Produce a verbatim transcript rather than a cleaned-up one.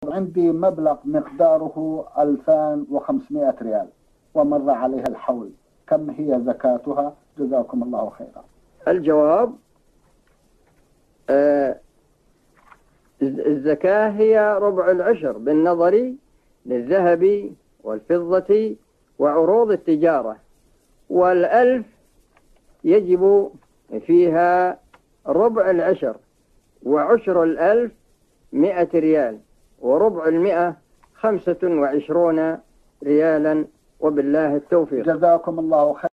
عندي مبلغ مقداره ألفان وخمسمائة ريال ومر عليها الحول، كم هي زكاتها؟ جزاكم الله خيرا. الجواب: آه الزكاة هي ربع العشر بالنظر للذهب والفضة وعروض التجارة، والألف يجب فيها ربع العشر، وعشر الألف مئة ريال، وربع المئة خمسة وعشرون ريالا، وبالله التوفيق. جزاكم الله خيرا.